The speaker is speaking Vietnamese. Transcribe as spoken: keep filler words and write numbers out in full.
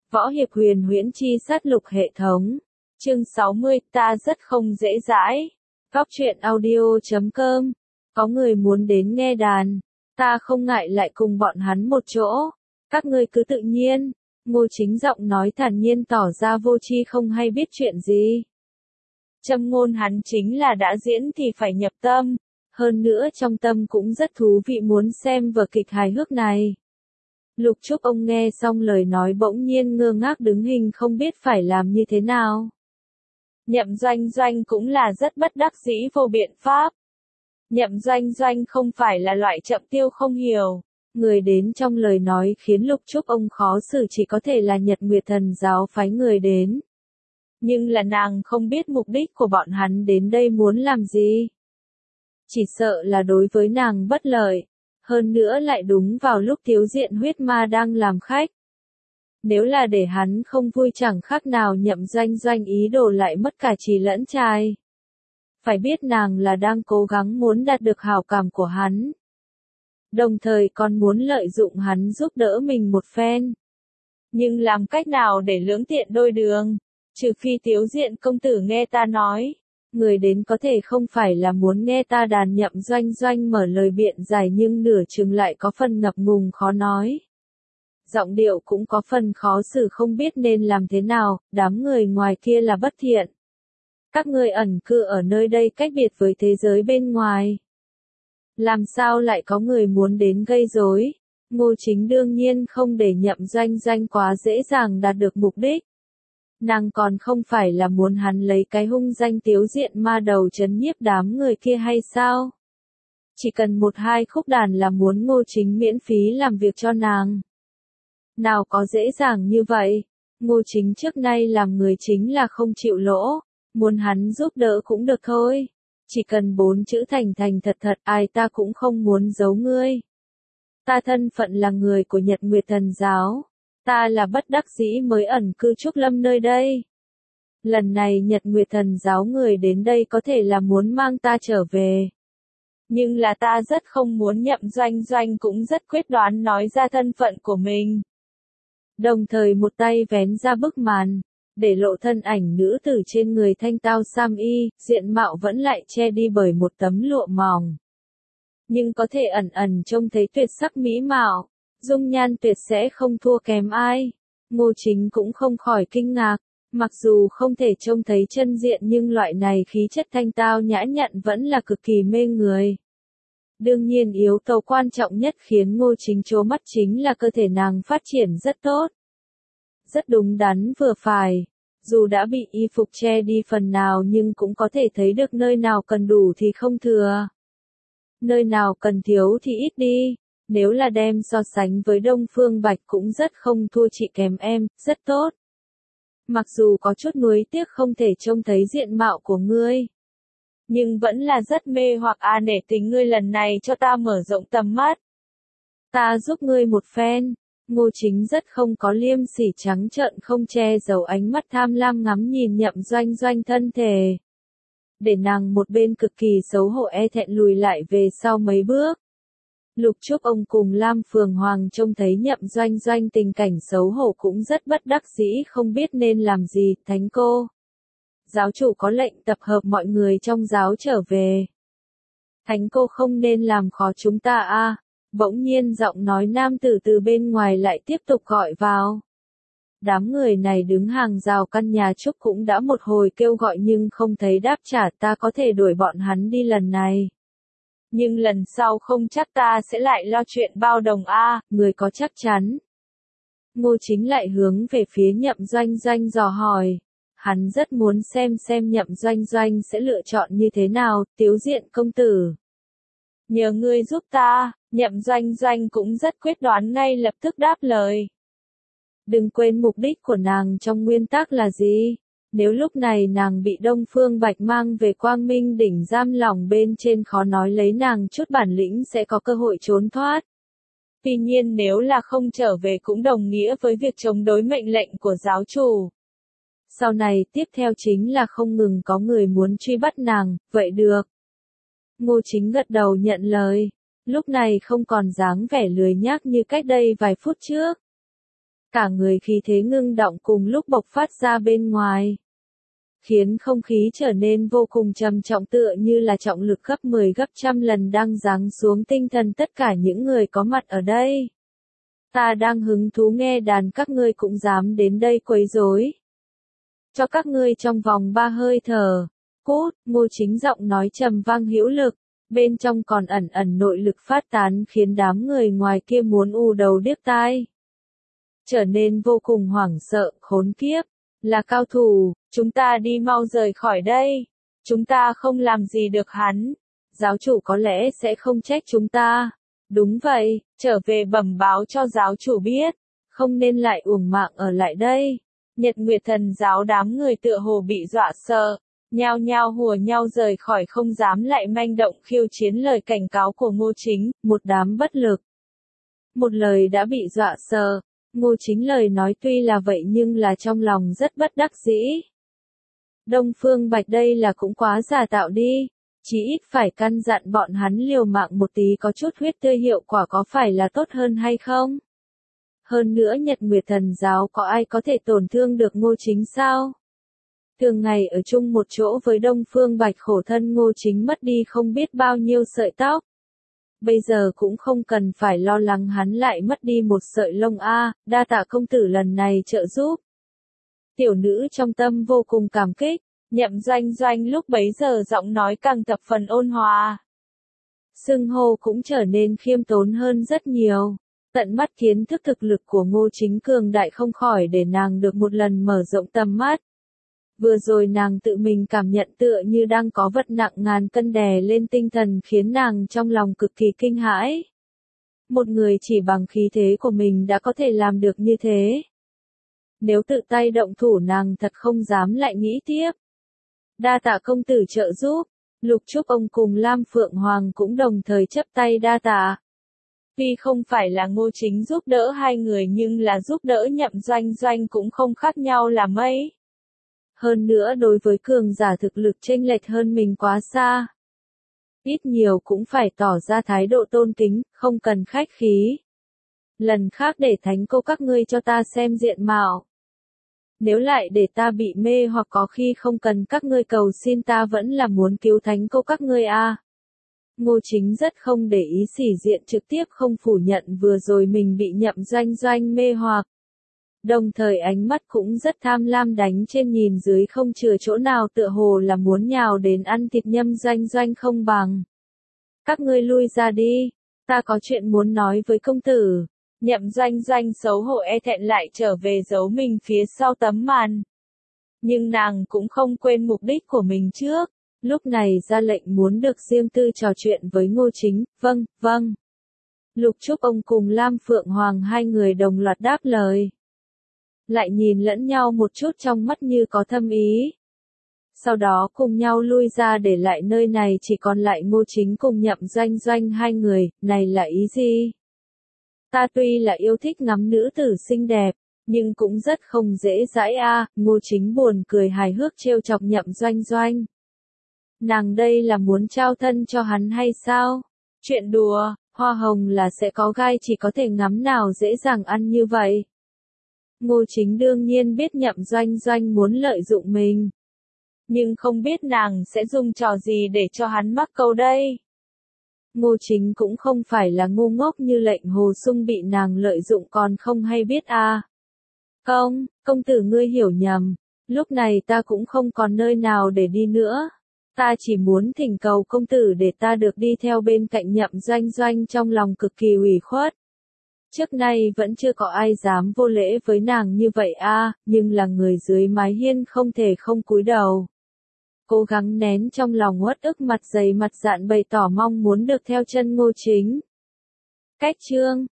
Võ hiệp huyền huyễn chi sát lục hệ thống. Chương sáu mươi, ta rất không dễ dãi. Góc truyện audio chấm com. Có người muốn đến nghe đàn. Ta không ngại lại cùng bọn hắn một chỗ. Các ngươi cứ tự nhiên. Ngô Chính giọng nói thản nhiên tỏ ra vô tri không hay biết chuyện gì. Châm ngôn hắn chính là đã diễn thì phải nhập tâm. Hơn nữa trong tâm cũng rất thú vị muốn xem vở kịch hài hước này. Lục Trúc ông nghe xong lời nói bỗng nhiên ngơ ngác đứng hình không biết phải làm như thế nào. Nhậm Doanh Doanh cũng là rất bất đắc dĩ vô biện pháp. Nhậm Doanh Doanh không phải là loại chậm tiêu không hiểu. Người đến trong lời nói khiến Lục Trúc ông khó xử chỉ có thể là Nhật Nguyệt Thần giáo phái người đến. Nhưng là nàng không biết mục đích của bọn hắn đến đây muốn làm gì. Chỉ sợ là đối với nàng bất lợi. Hơn nữa lại đúng vào lúc Tiếu Diện huyết ma đang làm khách. Nếu là để hắn không vui chẳng khác nào Nhậm Doanh Doanh ý đồ lại mất cả trí lẫn trai. Phải biết nàng là đang cố gắng muốn đạt được hảo cảm của hắn. Đồng thời còn muốn lợi dụng hắn giúp đỡ mình một phen. Nhưng làm cách nào để lưỡng tiện đôi đường? Trừ phi Tiếu Diện công tử nghe ta nói. Người đến có thể không phải là muốn nghe ta đàn. Nhậm Doanh Doanh mở lời biện giải nhưng nửa chừng lại có phần ngập ngùng khó nói. Giọng điệu cũng có phần khó xử không biết nên làm thế nào, đám người ngoài kia là bất thiện. Các ngươi ẩn cư ở nơi đây cách biệt với thế giới bên ngoài. Làm sao lại có người muốn đến gây rối? Ngô Chính đương nhiên không để Nhậm Doanh Doanh quá dễ dàng đạt được mục đích. Nàng còn không phải là muốn hắn lấy cái hung danh Tiếu Diện ma đầu trấn nhiếp đám người kia hay sao? Chỉ cần một hai khúc đàn là muốn Ngô Chính miễn phí làm việc cho nàng. Nào có dễ dàng như vậy? Ngô Chính trước nay làm người chính là không chịu lỗ, muốn hắn giúp đỡ cũng được thôi. Chỉ cần bốn chữ thành thành thật thật ai ta cũng không muốn giấu ngươi. Ta thân phận là người của Nhật Nguyệt Thần giáo. Ta là bất đắc dĩ mới ẩn cư Trúc Lâm nơi đây. Lần này Nhật Nguyệt Thần giáo người đến đây có thể là muốn mang ta trở về. Nhưng là ta rất không muốn. Nhậm Doanh Doanh cũng rất quyết đoán nói ra thân phận của mình. Đồng thời một tay vén ra bức màn, để lộ thân ảnh nữ tử trên người thanh tao sam y, diện mạo vẫn lại che đi bởi một tấm lụa mỏng. Nhưng có thể ẩn ẩn trông thấy tuyệt sắc mỹ mạo. Dung nhan tuyệt sẽ không thua kém ai. Ngô Chính cũng không khỏi kinh ngạc. Mặc dù không thể trông thấy chân diện nhưng loại này khí chất thanh tao nhã nhặn vẫn là cực kỳ mê người. Đương nhiên yếu tố quan trọng nhất khiến Ngô Chính trố mắt chính là cơ thể nàng phát triển rất tốt. Rất đúng đắn vừa phải. Dù đã bị y phục che đi phần nào nhưng cũng có thể thấy được nơi nào cần đủ thì không thừa. Nơi nào cần thiếu thì ít đi. Nếu là đem so sánh với Đông Phương Bạch cũng rất không thua chị kém em, rất tốt. Mặc dù có chút nuối tiếc không thể trông thấy diện mạo của ngươi. Nhưng vẫn là rất mê hoặc à nể tình ngươi lần này cho ta mở rộng tầm mắt. Ta giúp ngươi một phen. Ngô Chính rất không có liêm sỉ trắng trợn không che giấu ánh mắt tham lam ngắm nhìn Nhậm Doanh Doanh thân thể. Để nàng một bên cực kỳ xấu hổ e thẹn lùi lại về sau mấy bước. Lục Trúc ông cùng Lam Phường Hoàng trông thấy Nhậm Doanh Doanh tình cảnh xấu hổ cũng rất bất đắc dĩ không biết nên làm gì. Thánh cô, giáo chủ có lệnh tập hợp mọi người trong giáo trở về. Thánh cô không nên làm khó chúng ta a. À. Bỗng nhiên giọng nói nam tử từ bên ngoài lại tiếp tục gọi vào. Đám người này đứng hàng rào căn nhà Trúc cũng đã một hồi kêu gọi nhưng không thấy đáp trả. Ta có thể đuổi bọn hắn đi lần này. Nhưng lần sau không chắc ta sẽ lại lo chuyện bao đồng a. À, người có chắc chắn? Ngô Chính lại hướng về phía Nhậm Doanh Doanh dò hỏi. Hắn rất muốn xem xem Nhậm Doanh Doanh sẽ lựa chọn như thế nào. Tiếu Diện công tử, nhờ ngươi giúp ta. Nhậm Doanh Doanh cũng rất quyết đoán ngay lập tức đáp lời. Đừng quên mục đích của nàng trong nguyên tắc là gì? Nếu lúc này nàng bị Đông Phương Bạch mang về Quang Minh đỉnh giam lỏng bên trên khó nói lấy nàng chút bản lĩnh sẽ có cơ hội trốn thoát. Tuy nhiên nếu là không trở về cũng đồng nghĩa với việc chống đối mệnh lệnh của giáo chủ. Sau này tiếp theo chính là không ngừng có người muốn truy bắt nàng, vậy được. Ngô Chính gật đầu nhận lời. Lúc này không còn dáng vẻ lười nhác như cách đây vài phút trước. cả người khí thế ngưng động cùng lúc bộc phát ra bên ngoài, khiến không khí trở nên vô cùng trầm trọng tựa như là trọng lực gấp mười gấp trăm lần đang giáng xuống tinh thần tất cả những người có mặt ở đây. Ta đang hứng thú nghe đàn các ngươi cũng dám đến đây quấy rối. Cho các ngươi trong vòng ba hơi thở. Cút, Ngô Chính giọng nói trầm vang hữu lực, bên trong còn ẩn ẩn nội lực phát tán khiến đám người ngoài kia muốn ù đầu điếc tai. Trở nên vô cùng hoảng sợ, khốn kiếp, là cao thủ, chúng ta đi mau rời khỏi đây, chúng ta không làm gì được hắn, giáo chủ có lẽ sẽ không trách chúng ta. Đúng vậy, trở về bẩm báo cho giáo chủ biết, không nên lại uổng mạng ở lại đây. Nhật Nguyệt Thần giáo đám người tựa hồ bị dọa sợ, nhao nhao hùa nhau rời khỏi không dám lại manh động khiêu chiến lời cảnh cáo của Ngô Chính, một đám bất lực. Một lời đã bị dọa sợ, Ngô Chính lời nói tuy là vậy nhưng là trong lòng rất bất đắc dĩ. Đông Phương Bạch đây là cũng quá giả tạo đi. Chỉ ít phải căn dặn bọn hắn liều mạng một tí có chút huyết tươi hiệu quả có phải là tốt hơn hay không? Hơn nữa Nhật Nguyệt Thần giáo có ai có thể tổn thương được Ngô Chính sao? Thường ngày ở chung một chỗ với Đông Phương Bạch khổ thân Ngô Chính mất đi không biết bao nhiêu sợi tóc. Bây giờ cũng không cần phải lo lắng hắn lại mất đi một sợi lông a, đa tạ công tử lần này trợ giúp. Tiểu nữ trong tâm vô cùng cảm kích. Nhậm Doanh Doanh lúc bấy giờ giọng nói càng thập phần ôn hòa. Xưng hô cũng trở nên khiêm tốn hơn rất nhiều. Tận mắt kiến thức thực lực của Ngô Chính cường đại không khỏi để nàng được một lần mở rộng tầm mắt. Vừa rồi nàng tự mình cảm nhận tựa như đang có vật nặng ngàn cân đè lên tinh thần khiến nàng trong lòng cực kỳ kinh hãi. Một người chỉ bằng khí thế của mình đã có thể làm được như thế. Nếu tự tay động thủ nàng thật không dám lại nghĩ tiếp. Đa tạ công tử trợ giúp, Lục Trúc ông cùng Lam Phượng Hoàng cũng đồng thời chấp tay đa tạ. Tuy không phải là Ngô Chính giúp đỡ hai người nhưng là giúp đỡ Nhậm Doanh Doanh cũng không khác nhau là mấy. Hơn nữa đối với cường giả thực lực chênh lệch hơn mình quá xa. Ít nhiều cũng phải tỏ ra thái độ tôn kính, không cần khách khí. Lần khác để thánh cô các ngươi cho ta xem diện mạo. Nếu lại để ta bị mê hoặc có khi không cần các ngươi cầu xin ta vẫn là muốn cứu thánh cô các ngươi a. À. Ngô Chính rất không để ý sỉ diện trực tiếp không phủ nhận vừa rồi mình bị Nhậm Doanh Doanh mê hoặc. Đồng thời ánh mắt cũng rất tham lam đánh trên nhìn dưới không chừa chỗ nào tựa hồ là muốn nhào đến ăn thịt Nhậm Doanh Doanh không bằng. Các ngươi lui ra đi, ta có chuyện muốn nói với công tử. Nhậm Doanh Doanh xấu hổ e thẹn lại trở về giấu mình phía sau tấm màn. Nhưng nàng cũng không quên mục đích của mình trước. Lúc này ra lệnh muốn được riêng tư trò chuyện với Ngô Chính, vâng, vâng. Lục Trúc ông cùng Lam Phượng Hoàng hai người đồng loạt đáp lời. Lại nhìn lẫn nhau một chút trong mắt như có thâm ý. Sau đó cùng nhau lui ra để lại nơi này chỉ còn lại Ngô Chính cùng Nhậm Doanh Doanh hai người, này là ý gì? Ta tuy là yêu thích ngắm nữ tử xinh đẹp, nhưng cũng rất không dễ dãi a. À. Ngô Chính buồn cười hài hước trêu chọc Nhậm Doanh Doanh. Nàng đây là muốn trao thân cho hắn hay sao? Chuyện đùa, hoa hồng là sẽ có gai chỉ có thể ngắm nào dễ dàng ăn như vậy. Ngô Chính đương nhiên biết Nhậm Doanh Doanh muốn lợi dụng mình. Nhưng không biết nàng sẽ dùng trò gì để cho hắn mắc câu đây. Ngô Chính cũng không phải là ngu ngốc như lệnh Hồ Sung bị nàng lợi dụng còn không hay biết a. À. Công, công tử ngươi hiểu nhầm, lúc này ta cũng không còn nơi nào để đi nữa. Ta chỉ muốn thỉnh cầu công tử để ta được đi theo bên cạnh Nhậm Doanh Doanh trong lòng cực kỳ ủy khuất. Trước nay vẫn chưa có ai dám vô lễ với nàng như vậy a, à, nhưng là người dưới mái hiên không thể không cúi đầu. Cố gắng nén trong lòng uất ức mặt dày mặt dạn bày tỏ mong muốn được theo chân Ngô Chính. Cách chương